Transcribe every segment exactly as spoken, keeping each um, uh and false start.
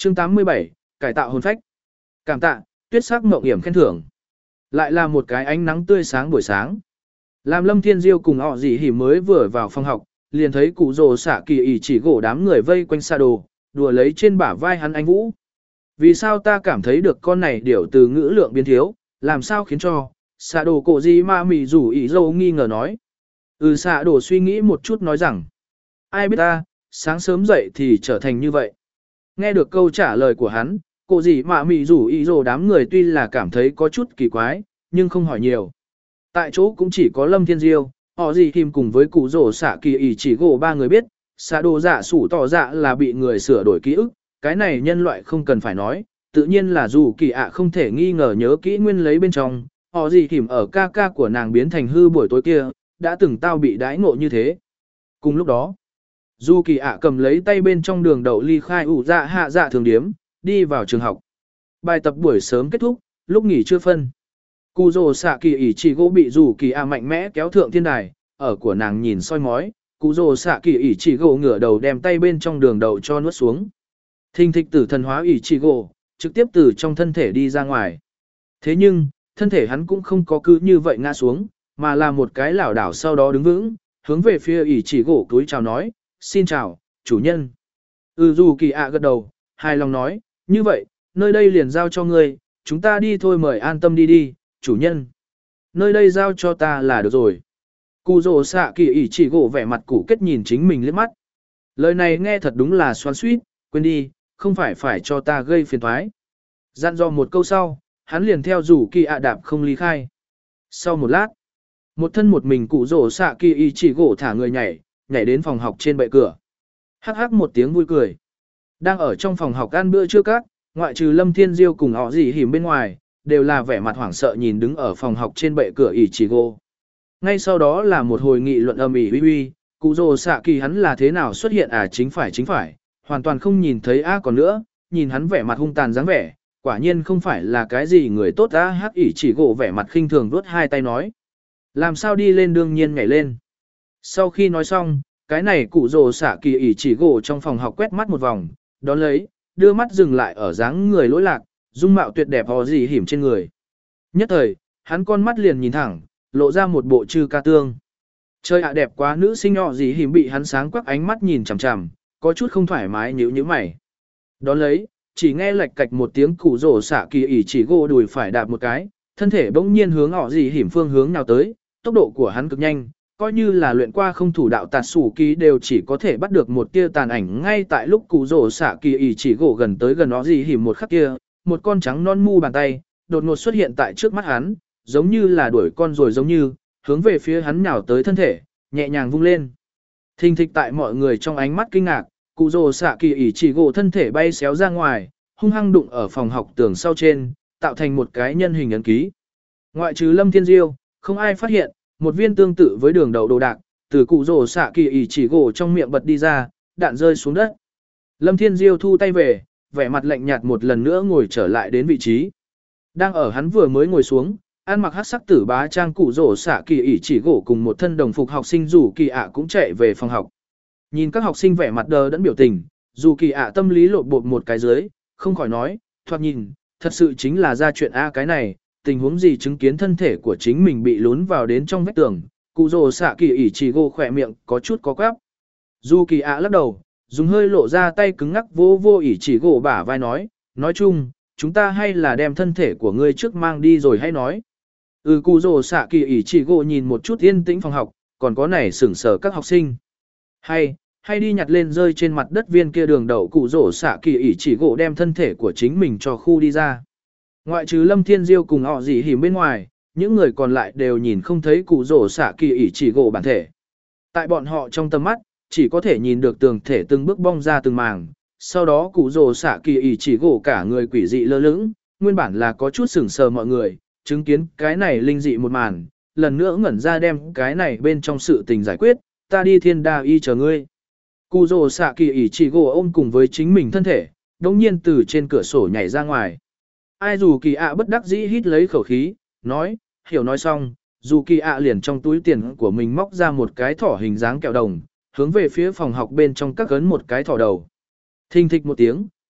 Chương tám mươi bảy, cải tạo hồn phách. Cảm tạ, tuyết sắc mộng hiểm khen thưởng. Lại là một cái ánh nắng tươi sáng buổi sáng. Làm Lâm Thiên Diêu cùng họ gì hỉ mới vừa vào phòng học, liền thấy cụ rồ xạ kỳ ỉ chỉ gỗ đám người vây quanh xa đồ, đùa lấy trên bả vai hắn anh Vũ. Vì sao ta cảm thấy được con này điểu từ ngữ lượng biến thiếu, làm sao khiến cho, xạ đồ cổ gì mà mì rủ ỉ dâu nghi ngờ nói. Ừ xạ đồ suy nghĩ một chút nói rằng, ai biết ta, sáng sớm dậy thì trở thành như vậy. Nghe được câu trả lời của hắn, cổ gì mà mì rủ ỉ dâu đám người tuy là cảm thấy có chút kỳ quái, nhưng không hỏi nhiều. Tại chỗ cũng chỉ có Lâm Thiên Diêu, họ gì kìm cùng với cụ rổ xạ kỳ ỉ chỉ gỗ ba người biết, xạ đồ dạ sủ tỏ dạ là bị người sửa đổi ký ức, cái này nhân loại không cần phải nói, tự nhiên là dù kỳ ạ không thể nghi ngờ nhớ kỹ nguyên lấy bên trong, họ gì kìm ở ca ca của nàng biến thành hư buổi tối kia, đã từng tao bị đãi ngộ như thế. Cùng lúc đó, dù kỳ ạ cầm lấy tay bên trong đường đậu ly khai ủ dạ hạ dạ thường điếm, đi vào trường học. Bài tập buổi sớm kết thúc, lúc nghỉ chưa phân. Cụ rồ xạ kỳ ỉ chỉ gỗ bị dù kỳ ạ mạnh mẽ kéo thượng thiên đài, ở của nàng nhìn soi mói, cụ rồ xạ kỳ ỉ chỉ gỗ ngửa đầu đem tay bên trong đường đậu cho nuốt xuống. Thình thịch tử thần hóa ỉ chỉ gỗ, trực tiếp từ trong thân thể đi ra ngoài. Thế nhưng, thân thể hắn cũng không có cứ như vậy ngã xuống, mà là một cái lảo đảo sau đó đứng vững, hướng về phía ỉ chỉ gỗ túi chào nói, xin chào, chủ nhân. Ừ dù kỳ ạ gật đầu, hài lòng nói, như vậy, nơi đây liền giao cho ngươi, chúng ta đi thôi mời an tâm đi đi, chủ nhân. Nơi đây giao cho ta là được rồi. Cụ rồ xạ kỳ ỉ chỉ gỗ vẻ mặt củ kết nhìn chính mình liếc mắt. Lời này nghe thật đúng là xoắn xuýt, quên đi, không phải phải cho ta gây phiền toái. Dặn dò một câu sau, hắn liền theo rủ kỳ ạ đạp không ly khai. Sau một lát, một thân một mình cụ rồ xạ kỳ ỉ chỉ gỗ thả người nhảy, nhảy đến phòng học trên bệ cửa. Hắc hắc một tiếng vui cười. Đang ở trong phòng học ăn bữa trưa các, ngoại trừ Lâm Thiên Diêu cùng họ gì hìm bên ngoài, đều là vẻ mặt hoảng sợ nhìn đứng ở phòng học trên bệ cửa ỉ chỉ gỗ. Ngay sau đó là một hồi nghị luận âm ỉ uy uy, cụ rồ xạ kỳ hắn là thế nào xuất hiện à chính phải chính phải, hoàn toàn không nhìn thấy a còn nữa, nhìn hắn vẻ mặt hung tàn dáng vẻ, quả nhiên không phải là cái gì người tốt a hắc ỉ chỉ gỗ vẻ mặt khinh thường vuốt hai tay nói. Làm sao đi lên đương nhiên nhảy lên. Sau khi nói xong, cái này cụ rồ xạ kỳ ỉ chỉ gỗ trong phòng học quét mắt một vòng, đón lấy, đưa mắt dừng lại ở dáng người lỗi lạc, dung mạo tuyệt đẹp hò gì hiểm trên người. Nhất thời, hắn con mắt liền nhìn thẳng, lộ ra một bộ chư ca tương. Trời ạ đẹp quá nữ sinh nhỏ gì hiểm bị hắn sáng quắc ánh mắt nhìn chằm chằm, có chút không thoải mái nhíu nhíu mày. Đón lấy, chỉ nghe lạch cạch một tiếng cụ rổ xạ kỳ ỉ chỉ gỗ đùi phải đạp một cái, thân thể bỗng nhiên hướng họ gì hiểm phương hướng nào tới, tốc độ của hắn cực nhanh, coi như là luyện qua không thủ đạo tạt sủ kỳ đều chỉ có thể bắt được một tia tàn ảnh ngay tại lúc cụ rổ xạ kỳ ỉ chỉ gỗ gần tới gần họ gì hiểm một khắc kia, một con trắng non mu bàn tay, đột ngột xuất hiện tại trước mắt hắn, giống như là đuổi con rồi giống như, hướng về phía hắn nhào tới thân thể, nhẹ nhàng vung lên. Thình thịch tại mọi người trong ánh mắt kinh ngạc, cụ rồ xạ kỳ ỉ chỉ gỗ thân thể bay xéo ra ngoài, hung hăng đụng ở phòng học tường sau trên, tạo thành một cái nhân hình ấn ký. Ngoại trừ Lâm Thiên Diêu, không ai phát hiện, một viên tương tự với đường đầu đồ đạc, từ cụ rồ xạ kỳ ỉ chỉ gỗ trong miệng bật đi ra, đạn rơi xuống đất. Lâm Thiên Diêu thu tay về, vẻ mặt lạnh nhạt một lần nữa ngồi trở lại đến vị trí. Đang ở hắn vừa mới ngồi xuống, ăn mặc hắc sắc tử bá trang cụ rổ xạ kỳ ỉ chỉ gỗ cùng một thân đồng phục học sinh dù kỳ ạ cũng chạy về phòng học. Nhìn các học sinh vẻ mặt đờ đẫn biểu tình, dù kỳ ạ tâm lý lột bột một cái dưới, không khỏi nói, thoạt nhìn, thật sự chính là ra chuyện a cái này, tình huống gì chứng kiến thân thể của chính mình bị lún vào đến trong vách tường, cụ rổ xạ kỳ ỉ chỉ gỗ khỏe miệng có chút có quáp. Dù kỳ ạ lắc đầu, dùng hơi lộ ra tay cứng ngắc vô vô ỉ chỉ gỗ bả vai nói, nói chung, chúng ta hay là đem thân thể của ngươi trước mang đi rồi hay nói. Ừ cụ rồ xạ kỳ ỉ chỉ gỗ nhìn một chút yên tĩnh phòng học, còn có này sửng sở các học sinh. Hay, hay đi nhặt lên rơi trên mặt đất viên kia đường đậu cụ rồ xạ kỳ ỉ chỉ gỗ đem thân thể của chính mình cho khu đi ra. Ngoại trừ Lâm Thiên Diêu cùng họ gì hìm bên ngoài, những người còn lại đều nhìn không thấy cụ rồ xạ kỳ ỉ chỉ gỗ bản thể. Tại bọn họ trong tầm mắt, chỉ có thể nhìn được tường thể từng bước bong ra từng màng, sau đó cụ rồ xạ kỳ ỉ chỉ gỗ cả người quỷ dị lơ lửng, nguyên bản là có chút sửng sờ mọi người, chứng kiến cái này linh dị một màn, lần nữa ngẩn ra đem cái này bên trong sự tình giải quyết, ta đi thiên đa y chờ ngươi. Cụ rồ xạ kỳ ỉ chỉ gỗ ôm cùng với chính mình thân thể, đồng nhiên từ trên cửa sổ nhảy ra ngoài. Ai dù kỳ ạ bất đắc dĩ hít lấy khẩu khí, nói, hiểu nói xong, dù kỳ ạ liền trong túi tiền của mình móc ra một cái thỏ hình dáng kẹo đồng, hướng về phía phòng học bên trong các gấn một cái thỏ đầu. Thình thịch một tiếng,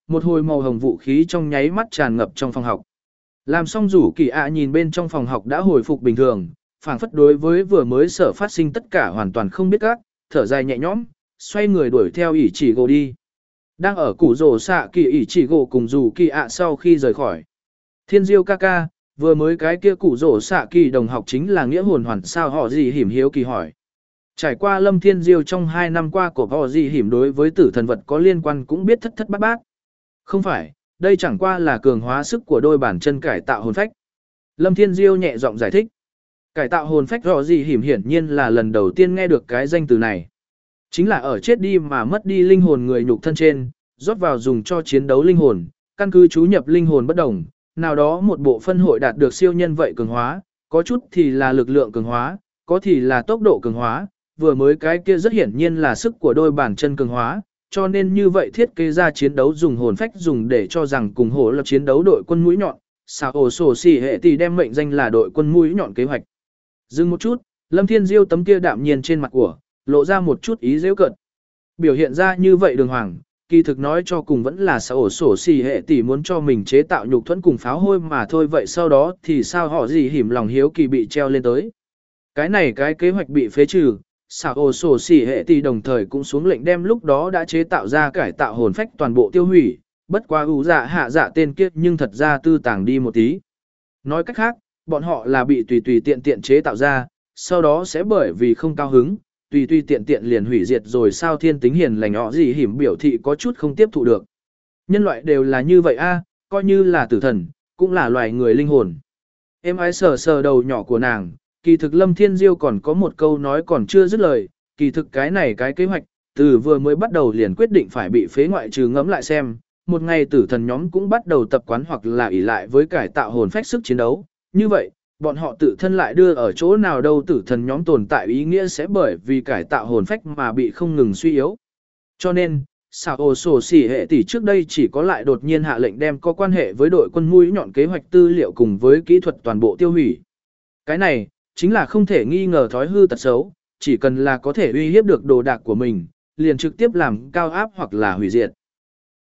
một hồi màu hồng vũ khí trong nháy mắt tràn ngập trong phòng học. Làm xong rủ kỳ ạ nhìn bên trong phòng học đã hồi phục bình thường, phảng phất đối với vừa mới sở phát sinh tất cả hoàn toàn không biết các, thở dài nhẹ nhõm, xoay người đuổi theo ỷ chỉ gỗ đi. Đang ở củ rổ xạ kỳ ỷ chỉ gỗ cùng rủ kỳ ạ sau khi rời khỏi. Thiên diêu ca ca, vừa mới cái kia củ rổ xạ kỳ đồng học chính là nghĩa hồn hoàn sao họ gì hiểm hiếu kỳ hỏi. Trải qua Lâm Thiên Diêu trong hai năm qua của họ gì hiểm đối với tử thần vật có liên quan cũng biết thất thất bát bát. Không phải, đây chẳng qua là cường hóa sức của đôi bàn chân cải tạo hồn phách. Lâm Thiên Diêu nhẹ giọng giải thích. Cải tạo hồn phách họ gì hiểm hiển nhiên là lần đầu tiên nghe được cái danh từ này. Chính là ở chết đi mà mất đi linh hồn người nhục thân trên, rót vào dùng cho chiến đấu linh hồn, căn cứ chú nhập linh hồn bất đồng, nào đó một bộ phân hội đạt được siêu nhân vậy cường hóa, có chút thì là lực lượng cường hóa, có thì là tốc độ cường hóa, vừa mới cái kia rất hiển nhiên là sức của đôi bàn chân cường hóa, cho nên như vậy thiết kế ra chiến đấu dùng hồn phách dùng để cho rằng cùng hổ lập chiến đấu đội quân mũi nhọn, sao ổ sổ xỉ hệ thì đem mệnh danh là đội quân mũi nhọn kế hoạch. Dừng một chút, Lâm Thiên Diêu tấm kia đạm nhiên trên mặt của, lộ ra một chút ý giễu cợt. Biểu hiện ra như vậy đường hoàng, kỳ thực nói cho cùng vẫn là sao ổ sổ xỉ hệ tỷ muốn cho mình chế tạo nhục thuẫn cùng pháo hôi mà thôi, vậy sau đó thì sao họ gì hiểm lòng hiếu kỳ bị treo lên tới. Cái này cái kế hoạch bị phế trừ, sao ổ sổ xỉ hệ tỷ đồng thời cũng xuống lệnh đem lúc đó đã chế tạo ra cải tạo hồn phách toàn bộ tiêu hủy, bất quá ủ dạ hạ dạ tên kiếp nhưng thật ra tư tàng đi một tí. Nói cách khác, bọn họ là bị tùy tùy tiện tiện chế tạo ra, sau đó sẽ bởi vì không cao hứng, tùy tùy tiện tiện liền hủy diệt rồi sao thiên tính hiền lành họ gì hiểm biểu thị có chút không tiếp thụ được. Nhân loại đều là như vậy a, coi như là tử thần, cũng là loài người linh hồn. Em ái sờ sờ đầu nhỏ của nàng, kỳ thực Lâm Thiên Diêu còn có một câu nói còn chưa dứt lời, kỳ thực cái này cái kế hoạch, từ vừa mới bắt đầu liền quyết định phải bị phế ngoại trừ ngẫm lại xem, một ngày tử thần nhóm cũng bắt đầu tập quán hoặc là ỷ lại với cải tạo hồn phách sức chiến đấu, như vậy, bọn họ tự thân lại đưa ở chỗ nào đâu tử thần nhóm tồn tại ý nghĩa sẽ bởi vì cải tạo hồn phách mà bị không ngừng suy yếu. Cho nên, sao ổ sổ xỉ hệ tỷ trước đây chỉ có lại đột nhiên hạ lệnh đem có quan hệ với đội quân mũi nhọn kế hoạch tư liệu cùng với kỹ thuật toàn bộ tiêu hủy. Cái này, chính là không thể nghi ngờ thói hư tật xấu, chỉ cần là có thể uy hiếp được đồ đạc của mình, liền trực tiếp làm cao áp hoặc là hủy diệt.